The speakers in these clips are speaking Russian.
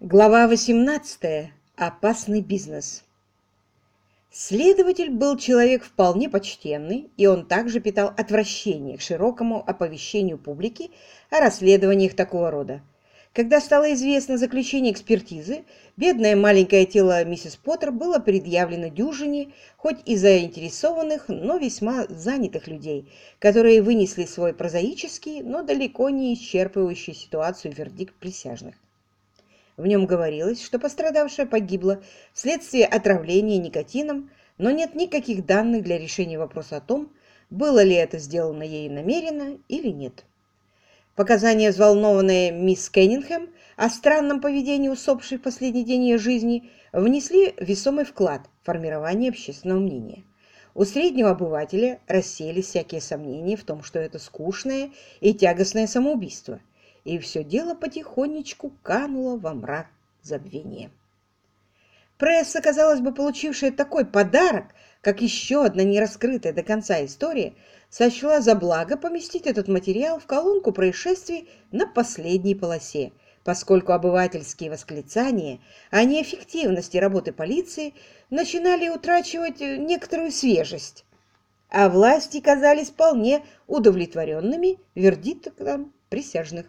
Глава 18. Опасный бизнес. Следователь был человек вполне почтенный, и он также питал отвращение к широкому оповещению публики о расследованиях такого рода. Когда стало известно заключение экспертизы, бедное маленькое тело миссис Поттер было предъявлено дюжине, хоть и заинтересованных, но весьма занятых людей, которые вынесли свой прозаический, но далеко не исчерпывающий ситуацию вердикт присяжных. В нем говорилось, что пострадавшая погибла вследствие отравления никотином, но нет никаких данных для решения вопроса о том, было ли это сделано ей намеренно или нет. Показания, взволнованные мисс Кеннингем о странном поведении усопшей в последний день ее жизни, внесли весомый вклад в формирование общественного мнения. У среднего обывателя рассеялись всякие сомнения в том, что это скучное и тягостное самоубийство, и все дело потихонечку кануло во мрак забвения. Пресса, казалось бы, получившая такой подарок, как еще одна нераскрытая до конца история, сочла за благо поместить этот материал в колонку происшествий на последней полосе, поскольку обывательские восклицания о неэффективности работы полиции начинали утрачивать некоторую свежесть, а власти казались вполне удовлетворенными вердиктом присяжных.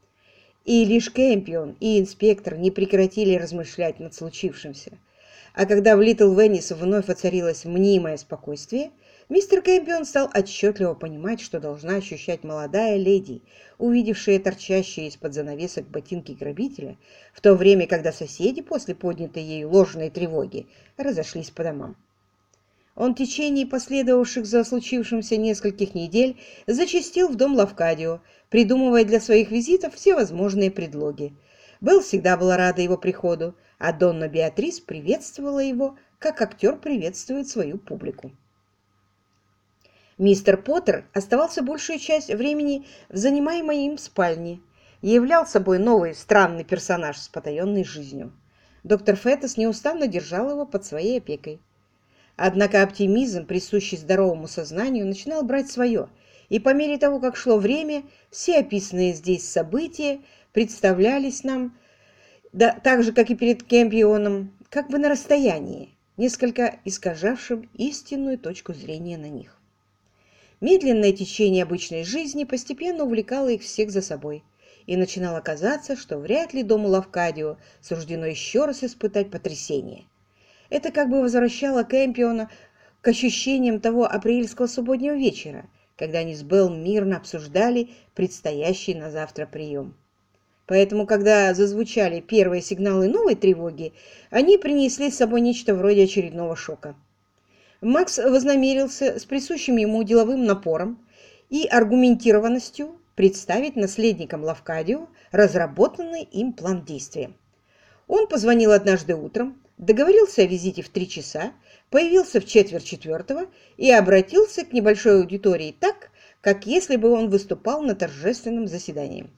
И лишь Кэмпион и инспектор не прекратили размышлять над случившимся. А когда в Литл Веннис вновь воцарилось мнимое спокойствие, мистер Кэмпион стал отчетливо понимать, что должна ощущать молодая леди, увидевшая торчащие из-под занавесок ботинки грабителя, в то время, когда соседи после поднятой ею ложной тревоги разошлись по домам. Он в течение последовавших за случившимся нескольких недель зачастил в дом Лавкадио, придумывая для своих визитов всевозможные предлоги. Белл всегда была рада его приходу, а Донна Беатрис приветствовала его, как актер приветствует свою публику. Мистер Поттер оставался большую часть времени в занимаемой им спальне и являл собой новый странный персонаж с потаенной жизнью. Доктор Феттес неустанно держал его под своей опекой. Однако оптимизм, присущий здоровому сознанию, начинал брать свое, и по мере того, как шло время, все описанные здесь события представлялись нам, да, так же, как и перед Кэмпионом, как бы на расстоянии, несколько искажавшим истинную точку зрения на них. Медленное течение обычной жизни постепенно увлекало их всех за собой, и начинало казаться, что вряд ли дому Лавкадио суждено еще раз испытать потрясение. Это как бы возвращало Кэмпиона к ощущениям того апрельского субботнего вечера, когда они с Белл мирно обсуждали предстоящий на завтра прием. Поэтому, когда зазвучали первые сигналы новой тревоги, они принесли с собой нечто вроде очередного шока. Макс вознамерился с присущим ему деловым напором и аргументированностью представить наследникам Лавкадио разработанный им план действия. Он позвонил однажды утром, договорился о визите в 3 часа, появился в 3:45 и обратился к небольшой аудитории так, как если бы он выступал на торжественном заседании.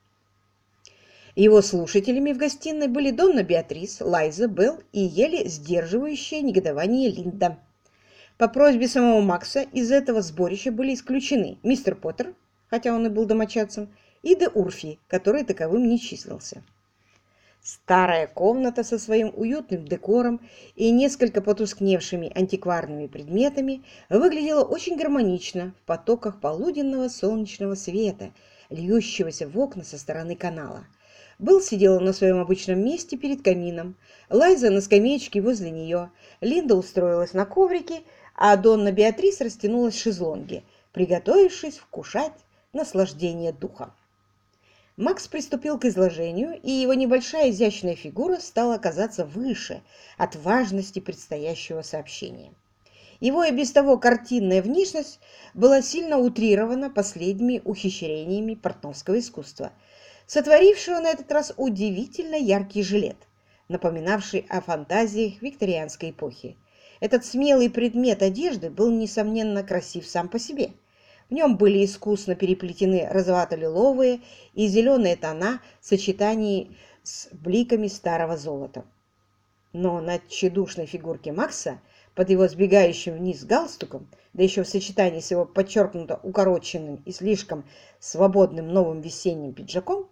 Его слушателями в гостиной были Донна Беатрис, Лайза, Белл и еле сдерживающее негодование Линда. По просьбе самого Макса из этого сборища были исключены мистер Поттер, хотя он и был домочадцем, и де Урфи, который таковым не числился. Старая комната со своим уютным декором и несколько потускневшими антикварными предметами выглядела очень гармонично в потоках полуденного солнечного света, льющегося в окна со стороны канала. Белл сидела на своем обычном месте перед камином, Лайза на скамеечке возле нее, Линда устроилась на коврике, а Донна Беатрис растянулась в шезлонге, приготовившись вкушать наслаждение духа. Макс приступил к изложению, и его небольшая изящная фигура стала казаться выше от важности предстоящего сообщения. Его и без того картинная внешность была сильно утрирована последними ухищрениями портновского искусства, сотворившего на этот раз удивительно яркий жилет, напоминавший о фантазиях викторианской эпохи. Этот смелый предмет одежды был, несомненно, красив сам по себе. В нем были искусно переплетены розовато-лиловые и зеленые тона в сочетании с бликами старого золота. Но на тщедушной фигурке Макса, под его сбегающим вниз галстуком, да еще в сочетании с его подчеркнуто укороченным и слишком свободным новым весенним пиджаком,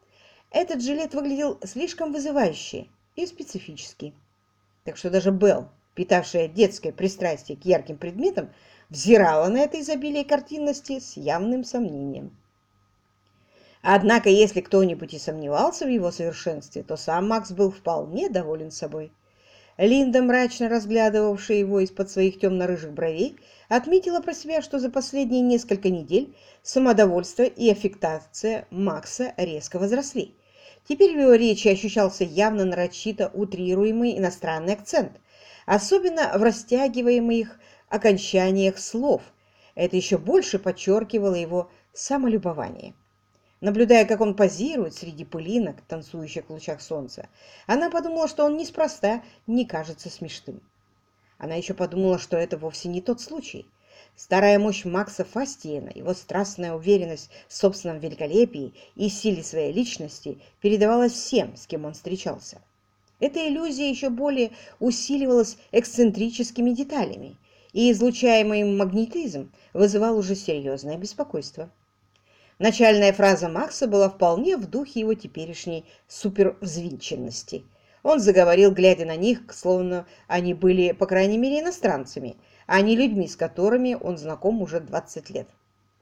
Этот жилет выглядел слишком вызывающе и специфически. Так что даже Белл, питавшая детское пристрастие к ярким предметам, взирала на это изобилие картинности с явным сомнением. Однако, если кто-нибудь и сомневался в его совершенстве, то сам Макс был вполне доволен собой. Линда, мрачно разглядывавшая его из-под своих темно-рыжих бровей, отметила про себя, что за последние несколько недель самодовольство и аффектация Макса резко возросли. Теперь в его речи ощущался явно нарочито утрируемый иностранный акцент, особенно в растягиваемых окончаниях слов. Это еще больше подчеркивало его самолюбование. Наблюдая, как он позирует среди пылинок, танцующих в лучах солнца, она подумала, что он неспроста не кажется смешным. Она еще подумала, что это вовсе не тот случай. Старая мощь Макса Фастиена, его страстная уверенность в собственном великолепии и силе своей личности передавалась всем, с кем он встречался. Эта иллюзия еще более усиливалась эксцентрическими деталями, и излучаемый магнетизм вызывал уже серьезное беспокойство. Начальная фраза Макса была вполне в духе его теперешней супервзвинченности. Он заговорил, глядя на них, словно они были, по крайней мере, иностранцами, а не людьми, с которыми он знаком уже 20 лет.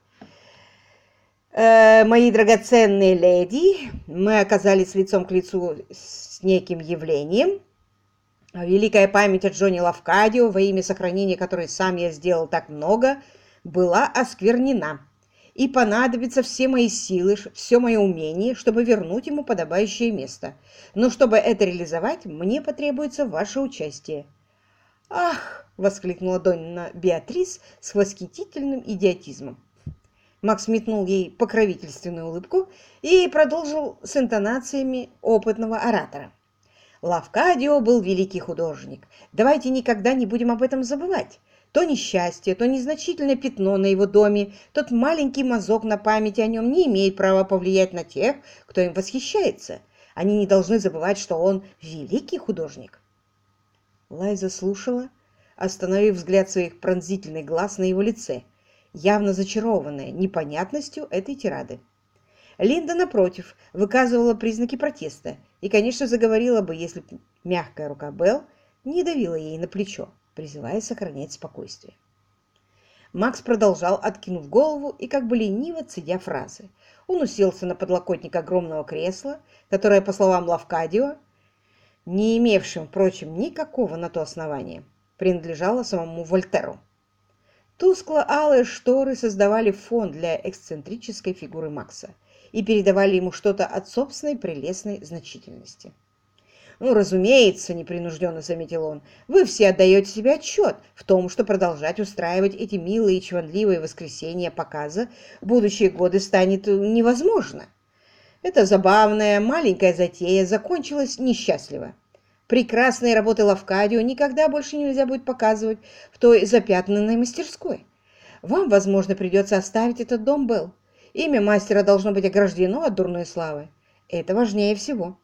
«Мои драгоценные леди, мы оказались лицом к лицу с неким явлением. Великая память о Джоне Лавкадио, во имя сохранения которой сам я сделал так много, была осквернена. И понадобятся все мои силы, все мое умение, чтобы вернуть ему подобающее место. Но чтобы это реализовать, мне потребуется ваше участие». «Ах!» — воскликнула Донна Беатрис с восхитительным идиотизмом. Макс метнул ей покровительственную улыбку и продолжил с интонациями опытного оратора. «Лавкадио был великий художник. Давайте никогда не будем об этом забывать. То несчастье, то незначительное пятно на его доме, тот маленький мазок на памяти о нем не имеет права повлиять на тех, кто им восхищается. Они не должны забывать, что он великий художник». Лайза слушала, остановив взгляд своих пронзительных глаз на его лице, явно зачарованная непонятностью этой тирады. Линда, напротив, выказывала признаки протеста и, конечно, заговорила бы, если б мягкая рука Белл не давила ей на плечо, призывая сохранять спокойствие. Макс продолжал, откинув голову и как бы лениво цедя фразы. Он уселся на подлокотник огромного кресла, которое, по словам Лавкадио, не имевшим, впрочем, никакого на то основания, принадлежало самому Вольтеру. Тускло-алые шторы создавали фон для эксцентрической фигуры Макса и передавали ему что-то от собственной прелестной значительности. «Ну, разумеется, — непринужденно заметил он, — вы все отдаете себе отчет в том, что продолжать устраивать эти милые и чванливые воскресенья показа в будущие годы станет невозможно. Эта забавная маленькая затея закончилась несчастливо. Прекрасные работы Лавкадио никогда больше нельзя будет показывать в той запятнанной мастерской. Вам, возможно, придется оставить этот дом, Белл. Имя мастера должно быть ограждено от дурной славы. Это важнее всего».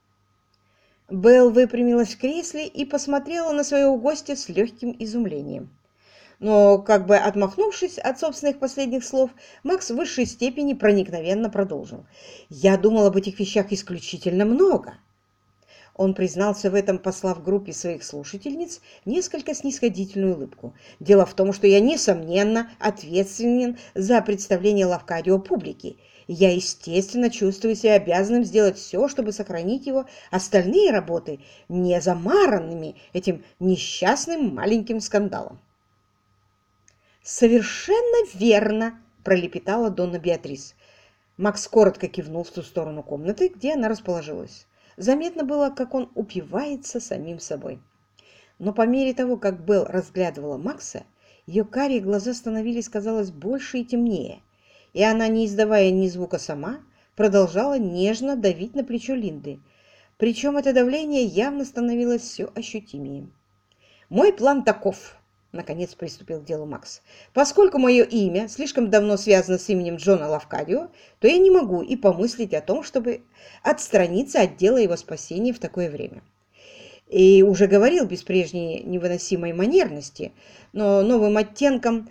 Белл выпрямилась в кресле и посмотрела на своего гостя с легким изумлением. Но, как бы отмахнувшись от собственных последних слов, Макс в высшей степени проникновенно продолжил. «Я думал об этих вещах исключительно много». Он признался в этом, послав группе своих слушательниц несколько снисходительную улыбку. «Дело в том, что я, несомненно, ответственен за представление Лавкадио публике. Я, естественно, чувствую себя обязанным сделать все, чтобы сохранить его остальные работы не замаранными этим несчастным маленьким скандалом». «Совершенно верно!» – пролепетала Донна Беатрис. Макс коротко кивнул в ту сторону комнаты, где она расположилась. Заметно было, как он упивается самим собой. Но по мере того, как Белл разглядывала Макса, ее карие глаза становились, казалось, больше и темнее, и она, не издавая ни звука сама, продолжала нежно давить на плечо Линды. Причем это давление явно становилось все ощутимее. «Мой план таков», — наконец приступил к делу Макс. «Поскольку мое имя слишком давно связано с именем Джона Лавкадио, то я не могу и помыслить о том, чтобы отстраниться от дела его спасения в такое время. И уже говорил без прежней невыносимой манерности, но новым оттенком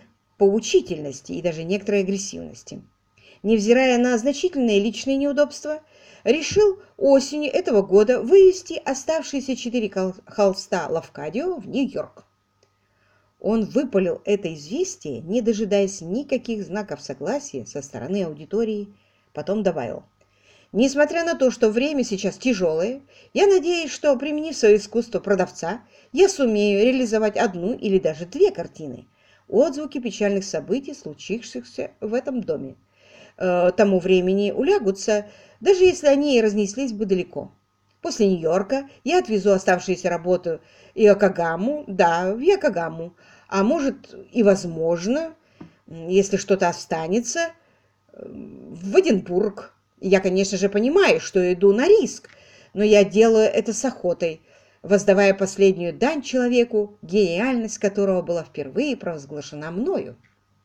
поучительности и даже некоторой агрессивности. Невзирая на значительные личные неудобства, решил осенью этого года вывести оставшиеся 4 холста Лавкадио в Нью-Йорк. Он выпалил это известие, не дожидаясь никаких знаков согласия со стороны аудитории, потом добавил: «Несмотря на то, что время сейчас тяжелое, я надеюсь, что, применив свое искусство продавца, я сумею реализовать одну или даже две картины. Отзвуки печальных событий, случившихся в этом доме, тому времени улягутся, даже если они и разнеслись бы далеко. После Нью-Йорка я отвезу оставшиеся работы в Йокогаму, да, в Йокогаму, а может и возможно, если что-то останется, в Эдинбург. Я, конечно же, понимаю, что иду на риск, но я делаю это с охотой, воздавая последнюю дань человеку, гениальность которого была впервые провозглашена мною».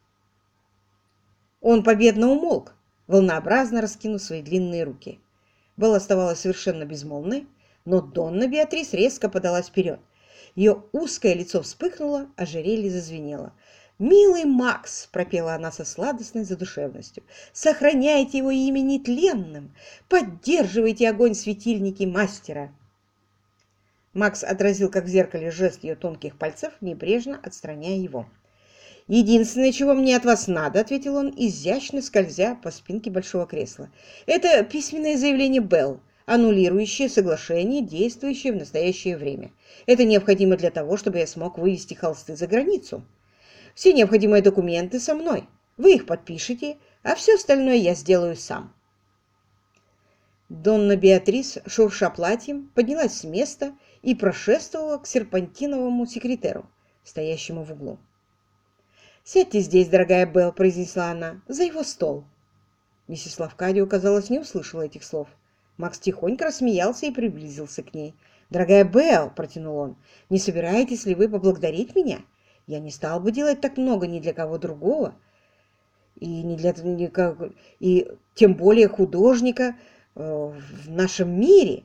Он победно умолк, волнообразно раскинув свои длинные руки. Белла оставалась совершенно безмолвной, но Донна Беатрис резко подалась вперед. Ее узкое лицо вспыхнуло, ожерелье зазвенело. «Милый Макс!» — пропела она со сладостной задушевностью. «Сохраняйте его имя нетленным! Поддерживайте огонь светильники мастера!» Макс отразил, как в зеркале, жест ее тонких пальцев, небрежно отстраняя его. «Единственное, чего мне от вас надо, — ответил он, изящно скользя по спинке большого кресла, — это письменное заявление Белл, аннулирующее соглашение, действующее в настоящее время. Это необходимо для того, чтобы я смог вывести холсты за границу. Все необходимые документы со мной. Вы их подпишете, а все остальное я сделаю сам». Донна Беатрис, шурша платьем, поднялась с места и прошествовала к серпантиновому секретеру, стоящему в углу. «Сядьте здесь, дорогая Белл», — произнесла она, — «за его стол». Миссис Лавкадио, казалось, не услышала этих слов. Макс тихонько рассмеялся и приблизился к ней. «Дорогая Белл», — протянул он, — «не собираетесь ли вы поблагодарить меня? Я не стал бы делать так много ни для кого другого, и не для и тем более художника в нашем мире».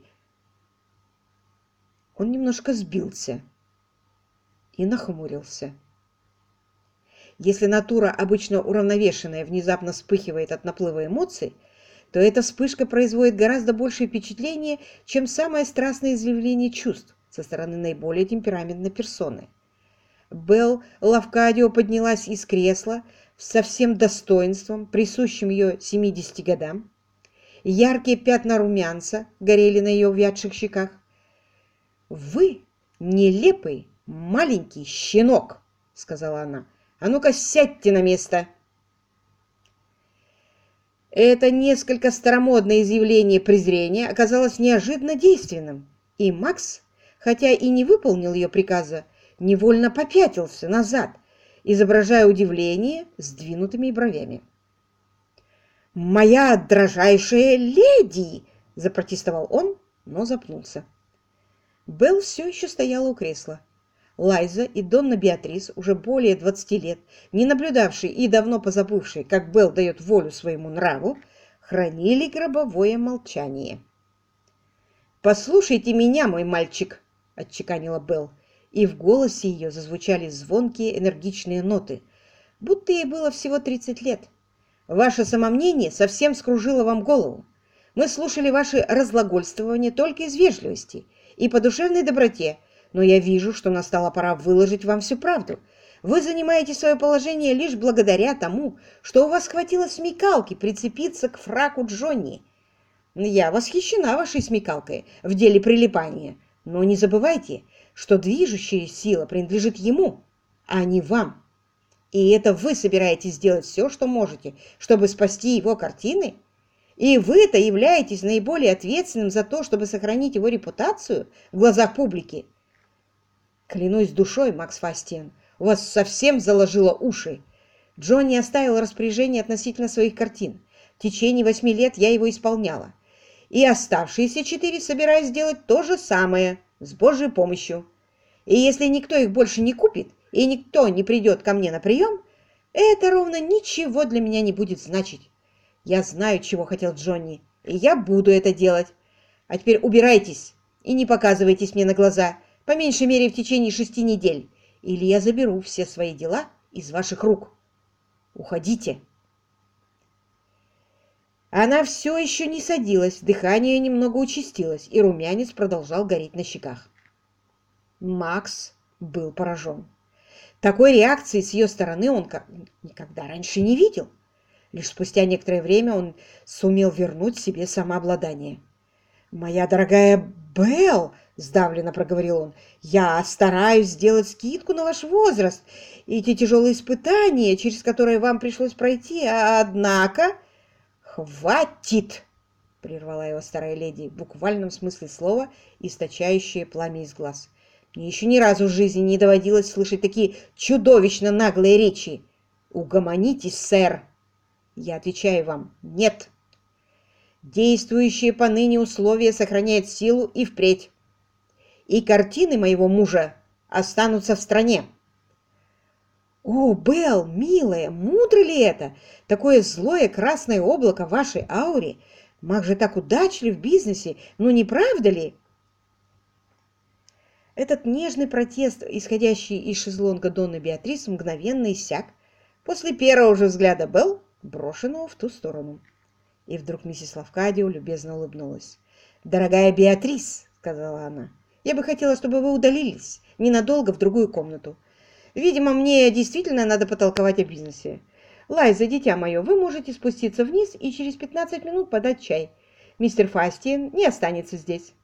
Он немножко сбился и нахмурился. Если натура, обычно уравновешенная, внезапно вспыхивает от наплыва эмоций, то эта вспышка производит гораздо большее впечатление, чем самое страстное изъявление чувств со стороны наиболее темпераментной персоны. Белл Лавкадио поднялась из кресла со всем достоинством, присущим ее 70 годам. Яркие пятна румянца горели на ее увядших щеках. «Вы нелепый маленький щенок», — сказала она. «А ну-ка, сядьте на место!» Это несколько старомодное изъявление презрения оказалось неожиданно действенным, и Макс, хотя и не выполнил ее приказа, невольно попятился назад, изображая удивление сдвинутыми бровями. «Моя дрожайшая леди!» — запротестовал он, но запнулся. Белл все еще стояла у кресла. Лайза и Донна Беатрис, уже более 20 лет, не наблюдавшие и давно позабывшие, как Белл дает волю своему нраву, хранили гробовое молчание. «Послушайте меня, мой мальчик!» — отчеканила Белл, и в голосе ее зазвучали звонкие энергичные ноты, будто ей было всего 30 лет. «Ваше самомнение совсем вскружило вам голову. Мы слушали ваши разглагольствования только из вежливости и по душевной доброте, но я вижу, что настала пора выложить вам всю правду. Вы занимаете свое положение лишь благодаря тому, что у вас хватило смекалки прицепиться к фраку Джонни. Я восхищена вашей смекалкой в деле прилипания, но не забывайте, что движущая сила принадлежит ему, а не вам. И это вы собираетесь сделать все, что можете, чтобы спасти его картины? И вы-то являетесь наиболее ответственным за то, чтобы сохранить его репутацию в глазах публики. Клянусь душой, Макс Фастиан, у вас совсем заложило уши. Джонни оставил распоряжение относительно своих картин. В течение 8 лет я его исполняла. И оставшиеся 4 собираюсь сделать то же самое, с Божьей помощью. И если никто их больше не купит, и никто не придет ко мне на прием, это ровно ничего для меня не будет значить. Я знаю, чего хотел Джонни, и я буду это делать. А теперь убирайтесь и не показывайтесь мне на глаза, по меньшей мере в течение 6 недель, или я заберу все свои дела из ваших рук. Уходите. Она все еще не садилась, дыхание немного участилось, и румянец продолжал гореть на щеках. Макс был поражен. Такой реакции с ее стороны он никогда раньше не видел. Лишь спустя некоторое время он сумел вернуть себе самообладание. «Моя дорогая Белл!» — сдавленно проговорил он. «Я стараюсь сделать скидку на ваш возраст и эти тяжелые испытания, через которые вам пришлось пройти, однако...» «Хватит!» — прервала его старая леди, в буквальном смысле слова, источающее пламя из глаз. «Мне еще ни разу в жизни не доводилось слышать такие чудовищно наглые речи. Угомонитесь, сэр!» Я отвечаю вам «нет». Действующие поныне условия сохраняют силу и впредь. И картины моего мужа останутся в стране. О, Белл, милая, мудро ли это? Такое злое красное облако в вашей ауре. Маг же так удачлив в бизнесе, ну не правда ли? Этот нежный протест, исходящий из шезлонга Донны Беатрис, мгновенно иссяк после первого же взгляда Белл, брошенного в ту сторону. И вдруг миссис Лавкадио любезно улыбнулась. «Дорогая Беатрис», — сказала она, — «я бы хотела, чтобы вы удалились ненадолго в другую комнату. Видимо, мне действительно надо потолковать о бизнесе. Лайза, дитя мое, вы можете спуститься вниз и через 15 минут подать чай. Мистер Фастиен не останется здесь».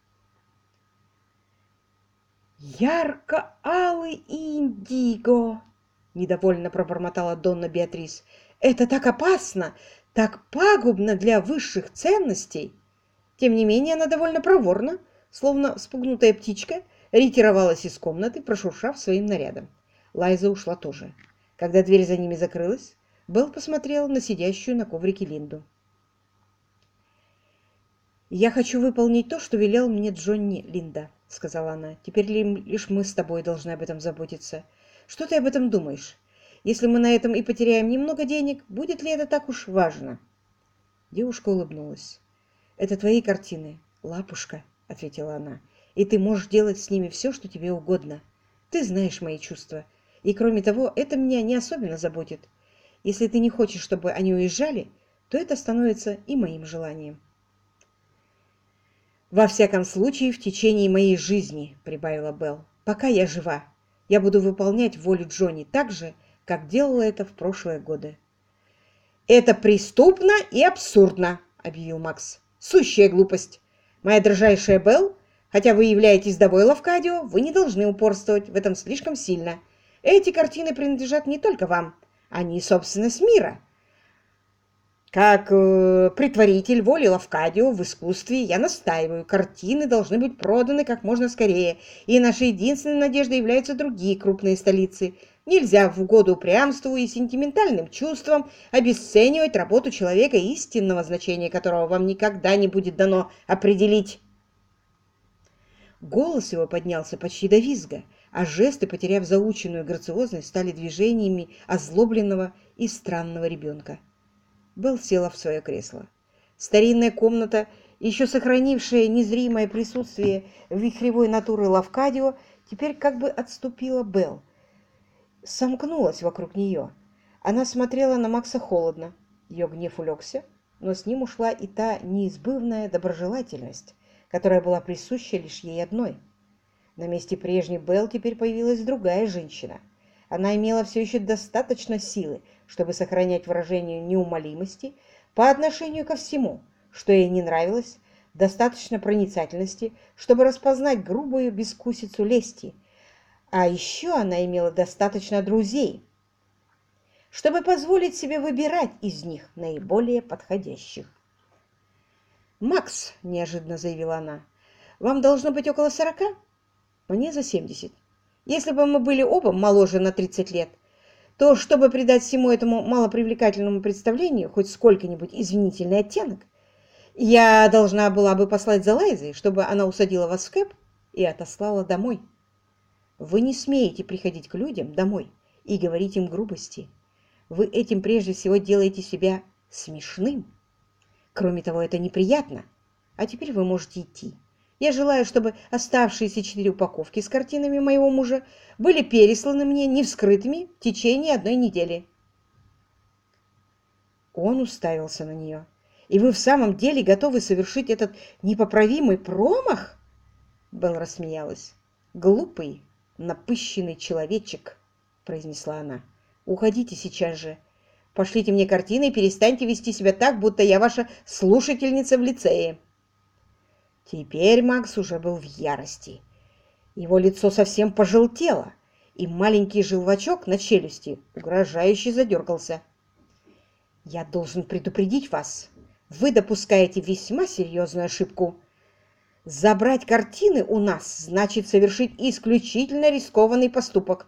«Ярко-алый индиго!» — недовольно пробормотала Донна Беатрис. «Это так опасно, так пагубно для высших ценностей!» Тем не менее, она довольно проворно, словно вспугнутая птичка, ретировалась из комнаты, прошуршав своим нарядом. Лайза ушла тоже. Когда дверь за ними закрылась, Белл посмотрел на сидящую на коврике Линду. «Я хочу выполнить то, что велел мне Джонни, Линда», — сказала она. «Теперь лишь мы с тобой должны об этом заботиться. Что ты об этом думаешь? Если мы на этом и потеряем немного денег, будет ли это так уж важно?» Девушка улыбнулась. «Это твои картины, лапушка», — ответила она. «И ты можешь делать с ними все, что тебе угодно. Ты знаешь мои чувства. И кроме того, это меня не особенно заботит. Если ты не хочешь, чтобы они уезжали, то это становится и моим желанием». «Во всяком случае, в течение моей жизни», — прибавила Белл, — «пока я жива, я буду выполнять волю Джонни так же, как делала это в прошлые годы». «Это преступно и абсурдно», — объявил Макс. «Сущая глупость. Моя дрожайшая Белл, хотя вы являетесь вдовой Лавкадио, вы не должны упорствовать в этом слишком сильно. Эти картины принадлежат не только вам, они собственность мира. Как претворитель воли Лавкадио в искусстве я настаиваю, картины должны быть проданы как можно скорее, и нашей единственной надеждой являются другие крупные столицы. Нельзя в угоду упрямству и сентиментальным чувствам обесценивать работу человека, истинного значения которого вам никогда не будет дано определить». Голос его поднялся почти до визга, а жесты, потеряв заученную грациозность, стали движениями озлобленного и странного ребенка. Белл села в свое кресло. Старинная комната, еще сохранившая незримое присутствие вихревой натуры Лавкадио, теперь как бы отступила Белл, сомкнулась вокруг нее. Она смотрела на Макса холодно. Ее гнев улегся, но с ним ушла и та неизбывная доброжелательность, которая была присуща лишь ей одной. На месте прежней Белл теперь появилась другая женщина. Она имела все еще достаточно силы, чтобы сохранять выражение неумолимости по отношению ко всему, что ей не нравилось, достаточно проницательности, чтобы распознать грубую бескусицу лести. А еще она имела достаточно друзей, чтобы позволить себе выбирать из них наиболее подходящих. «Макс», — неожиданно заявила она, — «вам должно быть около 40? Мне за 70. Если бы мы были оба моложе на 30 лет, то, чтобы придать всему этому малопривлекательному представлению хоть сколько-нибудь извинительный оттенок, я должна была бы послать за Лайзой, чтобы она усадила вас в кэб и отослала домой. Вы не смеете приходить к людям домой и говорить им грубости. Вы этим прежде всего делаете себя смешным. Кроме того, это неприятно. А теперь вы можете идти. Я желаю, чтобы оставшиеся 4 упаковки с картинами моего мужа были пересланы мне невскрытыми в течение 1 недели». Он уставился на нее. И вы в самом деле готовы совершить этот непоправимый промах? Белл рассмеялась. «Глупый, напыщенный человечек», — произнесла она. «Уходите сейчас же. Пошлите мне картины и перестаньте вести себя так, будто я ваша слушательница в лицее». Теперь Макс уже был в ярости. Его лицо совсем пожелтело, и маленький желвачок на челюсти угрожающе задергался. «Я должен предупредить вас. Вы допускаете весьма серьезную ошибку. Забрать картины у нас значит совершить исключительно рискованный поступок».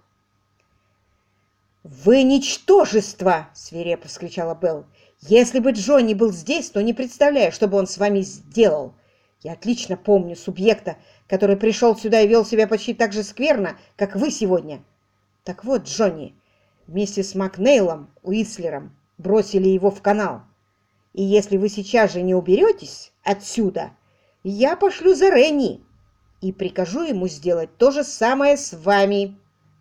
«Вы ничтожество!» — свирепо вскричала Белл. «Если бы Джонни был здесь, то не представляю, что бы он с вами сделал. Я отлично помню субъекта, который пришел сюда и вел себя почти так же скверно, как вы сегодня. Так вот, Джонни, вместе с Макнейлом, Уислером, бросили его в канал. И если вы сейчас же не уберетесь отсюда, я пошлю за Ренни и прикажу ему сделать то же самое с вами».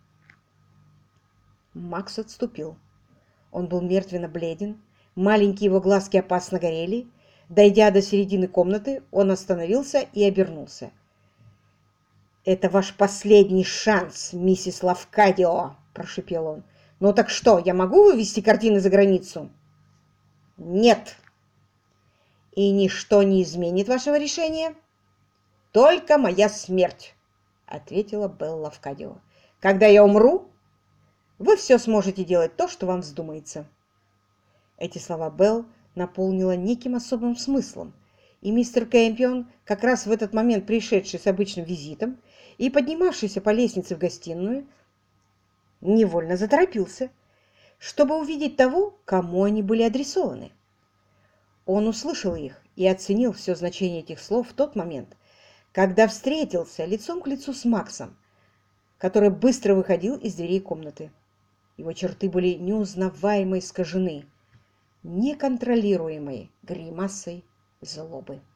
Макс отступил. Он был мертвенно бледен, маленькие его глазки опасно горели. Дойдя до середины комнаты, он остановился и обернулся. «Это ваш последний шанс, миссис Лавкадио!» – прошипел он. «Ну так что, я могу вывести картины за границу?» «Нет!» «И ничто не изменит вашего решения?» «Только моя смерть!» – ответила Белла Лавкадио. «Когда я умру, вы все сможете делать то, что вам вздумается». Эти слова Белл наполнила неким особым смыслом, и мистер Кэмпион, как раз в этот момент пришедший с обычным визитом и поднимавшийся по лестнице в гостиную, невольно заторопился, чтобы увидеть того, кому они были адресованы. Он услышал их и оценил все значение этих слов в тот момент, когда встретился лицом к лицу с Максом, который быстро выходил из дверей комнаты. Его черты были неузнаваемо искажены неконтролируемой гримасой злобы.